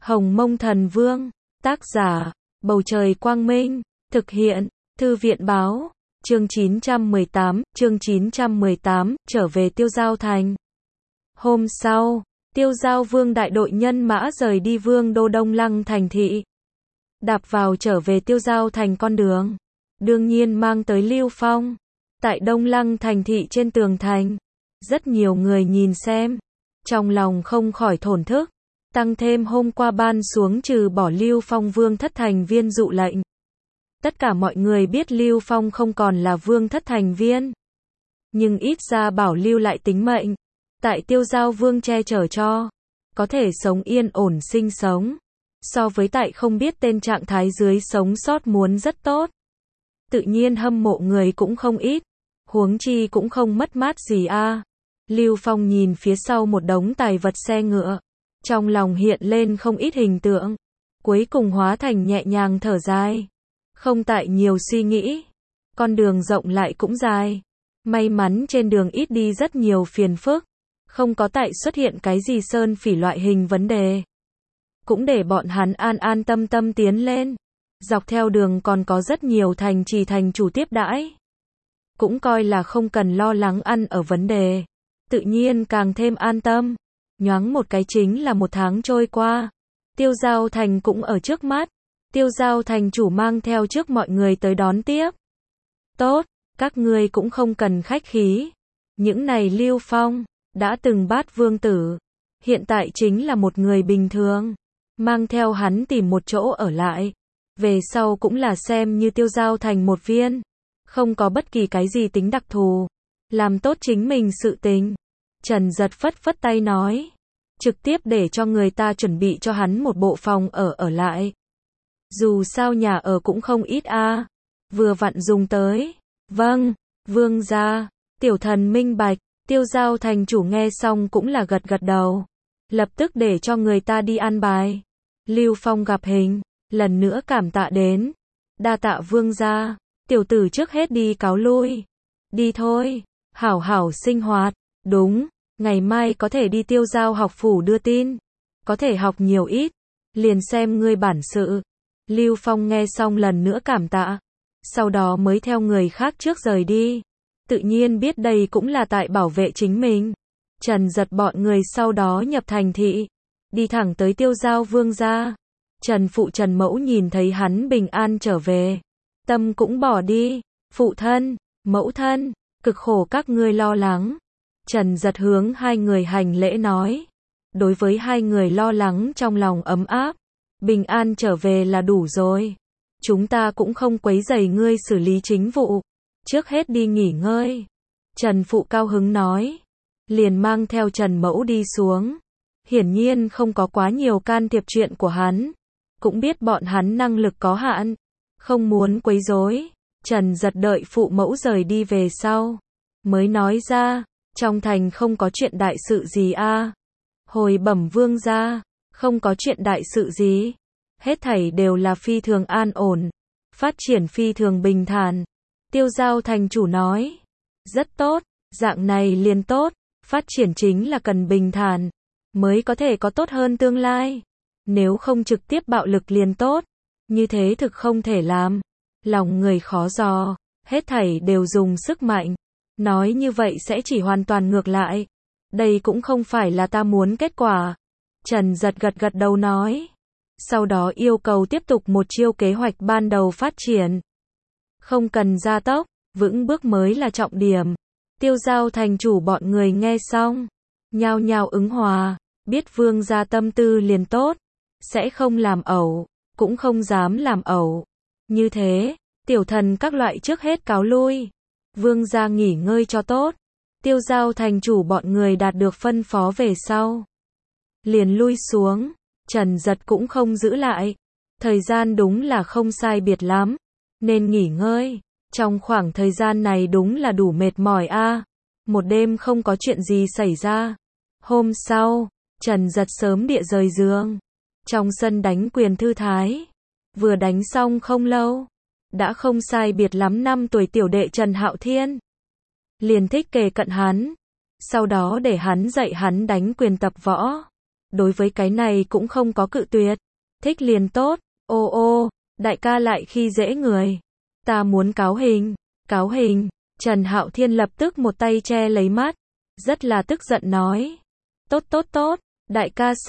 Hồng Mông Thần Vương, tác giả, Bầu Trời Quang Minh, thực hiện, Thư viện Báo, chương 918, trở về Tiêu Giao Thành. Hôm sau, Tiêu Giao Vương đại đội nhân mã rời đi Vương đô Đông Lăng thành thị. Đạp vào trở về Tiêu Giao Thành con đường, đương nhiên mang tới Lưu Phong. Tại Đông Lăng thành thị trên tường thành, rất nhiều người nhìn xem, trong lòng không khỏi thổn thức. Tăng thêm hôm qua ban xuống trừ bỏ Lưu Phong vương thất thành viên dụ lệnh. Tất cả mọi người biết Lưu Phong không còn là vương thất thành viên. Nhưng ít ra bảo lưu lại tính mệnh. Tại Tiêu Giao Vương che chở cho. Có thể sống yên ổn sinh sống. So với tại không biết tên trạng thái dưới sống sót muốn rất tốt. Tự nhiên hâm mộ người cũng không ít. Huống chi cũng không mất mát gì a. Lưu Phong nhìn phía sau một đống tài vật xe ngựa. Trong lòng hiện lên không ít hình tượng. Cuối cùng hóa thành nhẹ nhàng thở dài. Không tại nhiều suy nghĩ. Con đường rộng lại cũng dài. May mắn trên đường ít đi rất nhiều phiền phức. Không có tại xuất hiện cái gì sơn phỉ loại hình vấn đề. Cũng để bọn hắn an an tâm tâm tiến lên. Dọc theo đường còn có rất nhiều thành trì thành chủ tiếp đãi. Cũng coi là không cần lo lắng ăn ở vấn đề. Tự nhiên càng thêm an tâm. Nhoáng một cái chính là một tháng trôi qua. Tiêu Giao Thành cũng ở trước mắt. Tiêu Giao Thành chủ mang theo trước mọi người tới đón tiếp. Tốt, các ngươi cũng không cần khách khí. Những này Lưu Phong, đã từng bát vương tử. Hiện tại chính là một người bình thường. Mang theo hắn tìm một chỗ ở lại. Về sau cũng là xem như Tiêu Giao Thành một viên. Không có bất kỳ cái gì tính đặc thù. Làm tốt chính mình sự tình. Trần Giật phất phất tay nói. Trực tiếp để cho người ta chuẩn bị cho hắn một bộ phòng ở lại. Dù sao nhà ở cũng không ít a. Vừa vặn dùng tới. Vâng, vương gia. Tiểu thần minh bạch. Tiêu Giao Thành chủ nghe xong cũng là gật gật đầu. Lập tức để cho người ta đi an bài. Lưu Phong gặp hình. Lần nữa cảm tạ đến. Đa tạ vương gia. Tiểu tử trước hết đi cáo lui. Đi thôi. Hảo hảo sinh hoạt. Đúng. Ngày mai có thể đi Tiêu Giao học phủ đưa tin. Có thể học nhiều ít. Liền xem ngươi bản sự. Lưu Phong nghe xong lần nữa cảm tạ. Sau đó mới theo người khác trước rời đi. Tự nhiên biết đây cũng là tại bảo vệ chính mình. Trần Giật bọn người sau đó nhập thành thị. Đi thẳng tới Tiêu Giao Vương gia. Trần Phụ Trần Mẫu nhìn thấy hắn bình an trở về. Tâm cũng bỏ đi. Phụ thân, mẫu thân, cực khổ các ngươi lo lắng. Trần Giật hướng hai người hành lễ nói. Đối với hai người lo lắng trong lòng ấm áp. Bình an trở về là đủ rồi. Chúng ta cũng không quấy rầy ngươi xử lý chính vụ. Trước hết đi nghỉ ngơi. Trần Phụ cao hứng nói. Liền mang theo Trần Mẫu đi xuống. Hiển nhiên không có quá nhiều can thiệp chuyện của hắn. Cũng biết bọn hắn năng lực có hạn. Không muốn quấy rối. Trần Giật đợi phụ mẫu rời đi về sau. Mới nói ra. Trong thành không có chuyện đại sự gì a. Hồi bẩm vương gia, không có chuyện đại sự gì. Hết thảy đều là phi thường an ổn. Phát triển phi thường bình thản. Tiêu Giao Thành chủ nói. Rất tốt, dạng này liền tốt. Phát triển chính là cần bình thản. Mới có thể có tốt hơn tương lai. Nếu không trực tiếp bạo lực liền tốt. Như thế thực không thể làm. Lòng người khó dò. Hết thảy đều dùng sức mạnh. Nói như vậy sẽ chỉ hoàn toàn ngược lại. Đây cũng không phải là ta muốn kết quả. Trần Giật gật gật đầu nói. Sau đó yêu cầu tiếp tục một chiêu kế hoạch ban đầu phát triển. Không cần gia tốc, vững bước mới là trọng điểm. Tiêu Giao Thành chủ bọn người nghe xong. Nhao nhao ứng hòa. Biết vương gia tâm tư liền tốt. Sẽ không làm ẩu. Cũng không dám làm ẩu. Như thế, tiểu thần các loại trước hết cáo lui. Vương gia nghỉ ngơi cho tốt. Tiêu Giao Thành chủ bọn người đạt được phân phó về sau. Liền lui xuống. Trần Giật cũng không giữ lại. Thời gian đúng là không sai biệt lắm. Nên nghỉ ngơi. Trong khoảng thời gian này đúng là đủ mệt mỏi a. Một đêm không có chuyện gì xảy ra. Hôm sau, Trần Giật sớm địa rời giường. Trong sân đánh quyền thư thái. Vừa đánh xong không lâu. Đã không sai biệt lắm 5 tuổi tiểu đệ Trần Hạo Thiên. Liền thích kề cận hắn. Sau đó để hắn dạy hắn đánh quyền tập võ. đối với cái này cũng không có cự tuyệt. Thích liền tốt, ô ô, đại ca lại khi dễ người. Ta muốn cáo hình, cáo hình. Trần Hạo Thiên lập tức một tay che lấy mắt, rất là tức giận nói. Tốt tốt tốt, đại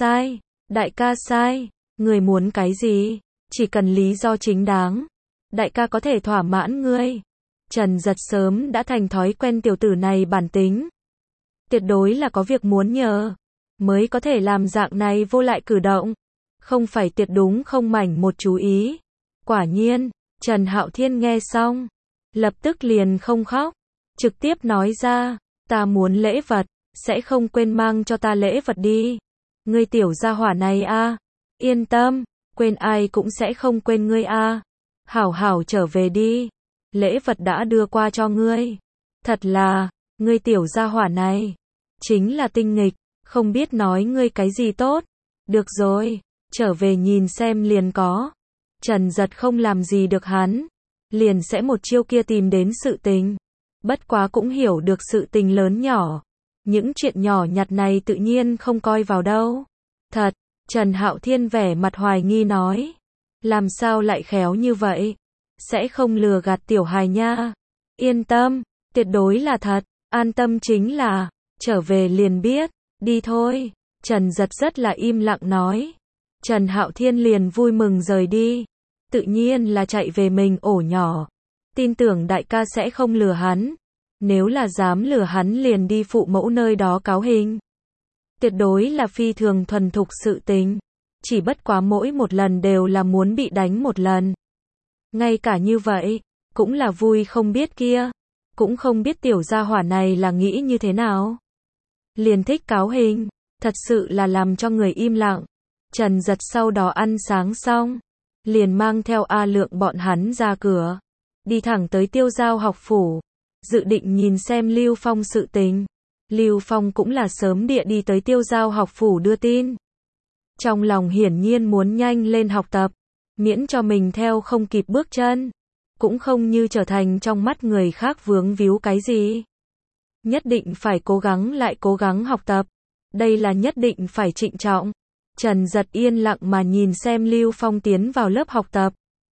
ca sai, người muốn cái gì, chỉ cần lý do chính đáng, đại ca có thể thỏa mãn ngươi. Trần Giật sớm đã thành thói quen tiểu tử này bản tính. Tuyệt đối là có việc muốn nhờ, mới có thể làm dạng này vô lại cử động, không phải tuyệt đúng không mảnh một chú ý. Quả nhiên, Trần Hạo Thiên nghe xong, lập tức liền không khóc, trực tiếp nói ra, ta muốn lễ vật, sẽ không quên mang cho ta lễ vật đi. Ngươi tiểu gia hỏa này a, yên tâm, quên ai cũng sẽ không quên ngươi a. Hảo hảo trở về đi, lễ vật đã đưa qua cho ngươi. Thật là, ngươi tiểu gia hỏa này, chính là tinh nghịch, không biết nói ngươi cái gì tốt. Được rồi, trở về nhìn xem liền có. Trần Giật không làm gì được hắn, liền sẽ một chiêu kia tìm đến sự tình. Bất quá cũng hiểu được sự tình lớn nhỏ, những chuyện nhỏ nhặt này tự nhiên không coi vào đâu. Thật, Trần Hạo Thiên vẻ mặt hoài nghi nói, làm sao lại khéo như vậy, sẽ không lừa gạt tiểu hài nha. Yên tâm, tuyệt đối là thật, an tâm chính là, trở về liền biết, đi thôi. Trần Giật rất là im lặng nói. Trần Hạo Thiên liền vui mừng rời đi, tự nhiên là chạy về mình ổ nhỏ. Tin tưởng đại ca sẽ không lừa hắn, nếu là dám lừa hắn liền đi phụ mẫu nơi đó cáo hình. Tuyệt đối là phi thường thuần thục sự tình, chỉ bất quá mỗi một lần đều là muốn bị đánh một lần. Ngay cả như vậy, cũng là vui không biết kia, cũng không biết tiểu gia hỏa này là nghĩ như thế nào. Liền thích cáo hình, thật sự là làm cho người im lặng. Trần Giật sau đó ăn sáng xong, liền mang theo A Lượng bọn hắn ra cửa, đi thẳng tới Tiêu Giao học phủ, dự định nhìn xem Lưu Phong sự tình. Lưu Phong cũng là sớm địa đi tới Tiêu Giao học phủ đưa tin. Trong lòng hiển nhiên muốn nhanh lên học tập, miễn cho mình theo không kịp bước chân, cũng không như trở thành trong mắt người khác vướng víu cái gì. Nhất định phải cố gắng lại cố gắng học tập, đây là nhất định phải trịnh trọng. Trần Giật yên lặng mà nhìn xem Lưu Phong tiến vào lớp học tập.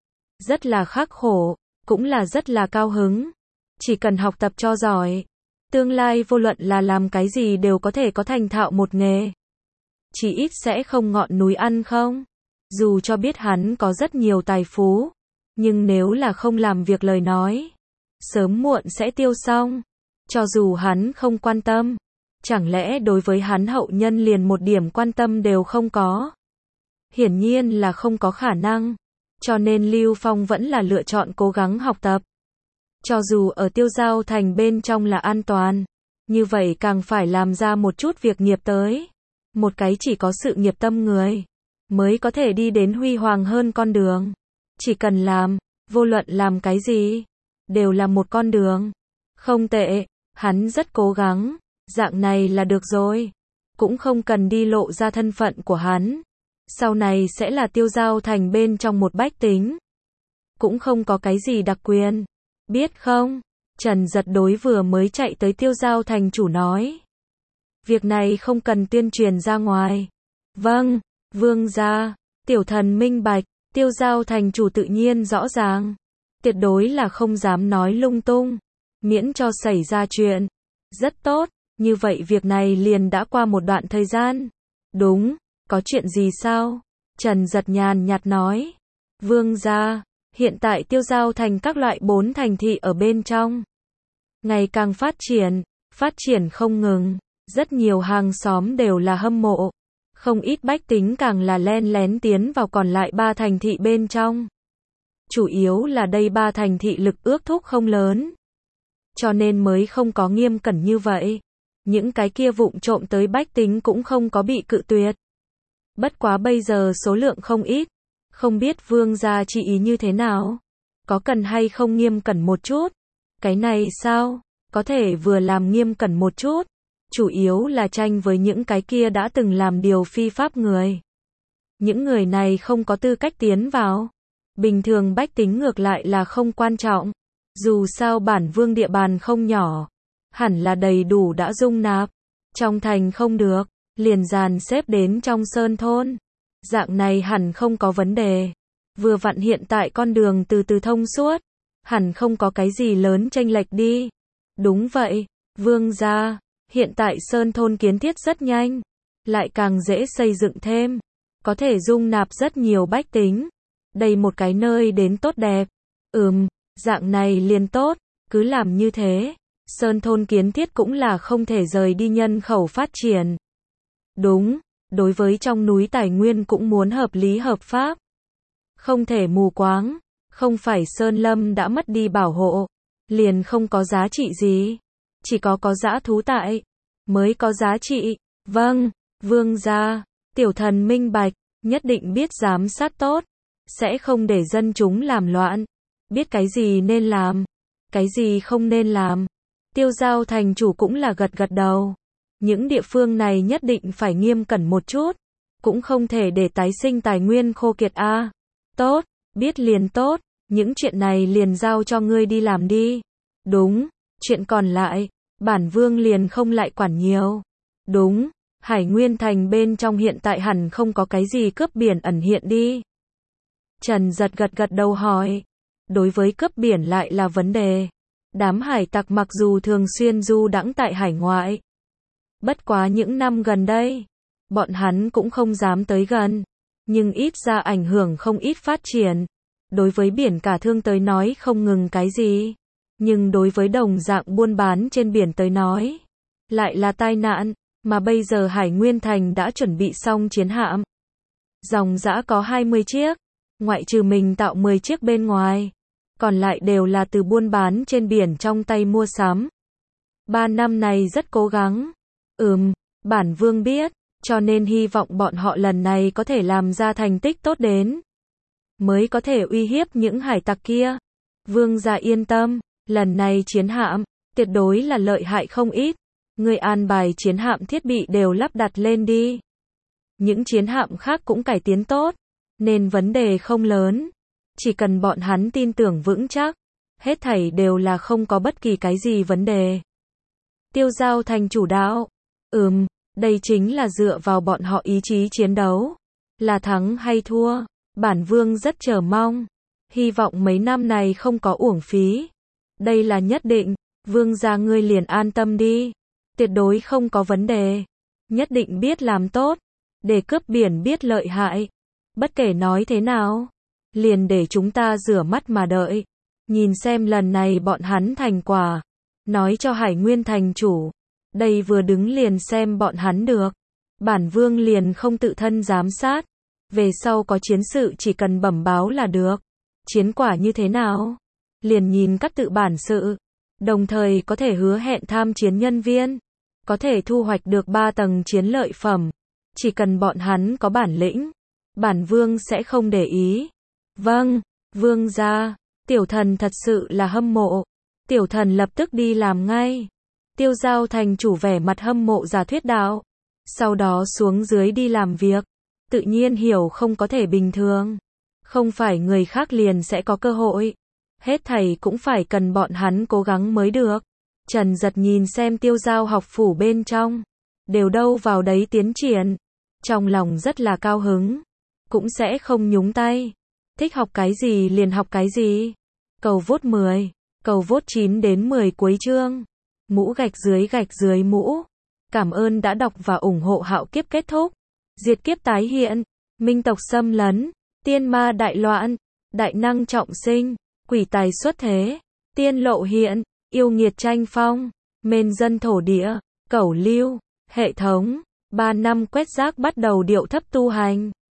Rất là khắc khổ, cũng là rất là cao hứng. Chỉ cần học tập cho giỏi, tương lai vô luận là làm cái gì đều có thể có thành thạo một nghề. Chỉ ít sẽ không ngọn núi ăn không. Dù cho biết hắn có rất nhiều tài phú, nhưng nếu là không làm việc lời nói, sớm muộn sẽ tiêu xong. Cho dù hắn không quan tâm, chẳng lẽ đối với hắn hậu nhân liền một điểm quan tâm đều không có? Hiển nhiên là không có khả năng. Cho nên Lưu Phong vẫn là lựa chọn cố gắng học tập. Cho dù ở Tiêu Giao thành bên trong là an toàn, như vậy càng phải làm ra một chút việc nghiệp tới. Một cái chỉ có sự nghiệp tâm người, mới có thể đi đến huy hoàng hơn con đường. Chỉ cần làm, vô luận làm cái gì, đều là một con đường. Không tệ, hắn rất cố gắng, dạng này là được rồi. Cũng không cần đi lộ ra thân phận của hắn. Sau này sẽ là Tiêu Giao thành bên trong một bách tính. Cũng không có cái gì đặc quyền. Biết không? Trần Giật đối vừa mới chạy tới Tiêu Giao thành chủ nói. Việc này không cần tuyên truyền ra ngoài. Vâng, vương gia, tiểu thần minh bạch, Tiêu Giao thành chủ tự nhiên rõ ràng. Tuyệt đối là không dám nói lung tung, miễn cho xảy ra chuyện. Rất tốt, như vậy việc này liền đã qua một đoạn thời gian. Đúng, có chuyện gì sao? Trần Giật nhàn nhạt nói. Vương gia, hiện tại Tiêu Giao thành các loại 4 thành thị ở bên trong, ngày càng phát triển không ngừng. Rất nhiều hàng xóm đều là hâm mộ. Không ít bách tính càng là len lén tiến vào còn lại 3 thành thị bên trong. Chủ yếu là đây 3 thành thị lực ước thúc không lớn, cho nên mới không có nghiêm cẩn như vậy. Những cái kia vụng trộm tới bách tính cũng không có bị cự tuyệt. Bất quá bây giờ số lượng không ít. Không biết vương gia chỉ ý như thế nào? Có cần hay không nghiêm cẩn một chút? Cái này sao? Có thể vừa làm nghiêm cẩn một chút. Chủ yếu là tranh với những cái kia đã từng làm điều phi pháp người. Những người này không có tư cách tiến vào. Bình thường bách tính ngược lại là không quan trọng. Dù sao bản vương địa bàn không nhỏ, hẳn là đầy đủ đã dung nạp. Trong thành không được, liền dàn xếp đến trong sơn thôn. Dạng này hẳn không có vấn đề. Vừa vặn hiện tại con đường từ từ thông suốt, hẳn không có cái gì lớn chênh lệch đi. Đúng vậy, vương gia, hiện tại sơn thôn kiến thiết rất nhanh, lại càng dễ xây dựng thêm, có thể dung nạp rất nhiều bách tính. Đây một cái nơi đến tốt đẹp. Dạng này liền tốt, cứ làm như thế. Sơn thôn kiến thiết cũng là không thể rời đi nhân khẩu phát triển. Đúng, đối với trong núi tài nguyên cũng muốn hợp lý hợp pháp. Không thể mù quáng, không phải sơn lâm đã mất đi bảo hộ, liền không có giá trị gì. Chỉ có dã thú tại, mới có giá trị. Vâng, vương gia, tiểu thần minh bạch, nhất định biết giám sát tốt, sẽ không để dân chúng làm loạn, biết cái gì nên làm, cái gì không nên làm. Tiêu Giao thành chủ cũng là gật gật đầu. Những địa phương này nhất định phải nghiêm cẩn một chút, cũng không thể để tái sinh tài nguyên khô kiệt a. Tốt, biết liền tốt, những chuyện này liền giao cho ngươi đi làm đi. Đúng, chuyện còn lại, bản vương liền không lại quản nhiều. Đúng, Hải Nguyên Thành bên trong hiện tại hẳn không có cái gì cướp biển ẩn hiện đi. Trần Giật gật đầu hỏi. Đối với cướp biển lại là vấn đề. Đám hải tặc mặc dù thường xuyên du đãng tại hải ngoại, bất quá những năm gần đây, bọn hắn cũng không dám tới gần, nhưng ít ra ảnh hưởng không ít phát triển. Đối với biển cả thương tới nói không ngừng cái gì, nhưng đối với đồng dạng buôn bán trên biển tới nói, lại là tai nạn, mà bây giờ Hải Nguyên Thành đã chuẩn bị xong chiến hạm. Dòng dã có 20 chiếc, ngoại trừ mình tạo 10 chiếc bên ngoài, còn lại đều là từ buôn bán trên biển trong tay mua sắm. 3 năm này rất cố gắng. Bản vương biết, cho nên hy vọng bọn họ lần này có thể làm ra thành tích tốt đến, mới có thể uy hiếp những hải tặc kia. Vương gia yên tâm, lần này chiến hạm, tuyệt đối là lợi hại không ít. Người an bài chiến hạm thiết bị đều lắp đặt lên đi. Những chiến hạm khác cũng cải tiến tốt, nên vấn đề không lớn. Chỉ cần bọn hắn tin tưởng vững chắc, hết thảy đều là không có bất kỳ cái gì vấn đề. Tiêu Giao thành chủ đạo. Đây chính là dựa vào bọn họ ý chí chiến đấu. Là thắng hay thua, bản vương rất chờ mong. Hy vọng mấy năm này không có uổng phí. Đây là nhất định, vương gia ngươi liền an tâm đi. Tuyệt đối không có vấn đề. Nhất định biết làm tốt, để cướp biển biết lợi hại. Bất kể nói thế nào, liền để chúng ta rửa mắt mà đợi. Nhìn xem lần này bọn hắn thành quả. Nói cho Hải Nguyên thành chủ. Đây vừa đứng liền xem bọn hắn được. Bản vương liền không tự thân giám sát. Về sau có chiến sự chỉ cần bẩm báo là được. Chiến quả như thế nào? Liền nhìn các tự bản sự. Đồng thời có thể hứa hẹn tham chiến nhân viên. Có thể thu hoạch được 3 tầng chiến lợi phẩm. Chỉ cần bọn hắn có bản lĩnh, bản vương sẽ không để ý. Vâng, vương gia, tiểu thần thật sự là hâm mộ. Tiểu thần lập tức đi làm ngay. Tiêu Giao thành chủ vẻ mặt hâm mộ giả thuyết đạo. Sau đó xuống dưới đi làm việc. Tự nhiên hiểu không có thể bình thường. Không phải người khác liền sẽ có cơ hội. Hết thảy cũng phải cần bọn hắn cố gắng mới được. Trần Giật nhìn xem Tiêu Giao học phủ bên trong. Đều đâu vào đấy tiến triển. Trong lòng rất là cao hứng. Cũng sẽ không nhúng tay. Thích học cái gì liền học cái gì. Cầu vote 10. Cầu vote 9 đến 10 cuối chương. Mũ gạch dưới mũ. Cảm ơn đã đọc và ủng hộ Hạo Kiếp kết thúc. Diệt kiếp tái hiện. Minh tộc xâm lấn. Tiên ma đại loạn. Đại năng trọng sinh. Quỷ tài xuất thế. Tiên lộ hiện. Yêu nghiệt tranh phong. Mên dân thổ địa. Cẩu lưu. Hệ thống. 3 năm quét rác bắt đầu điệu thấp tu hành.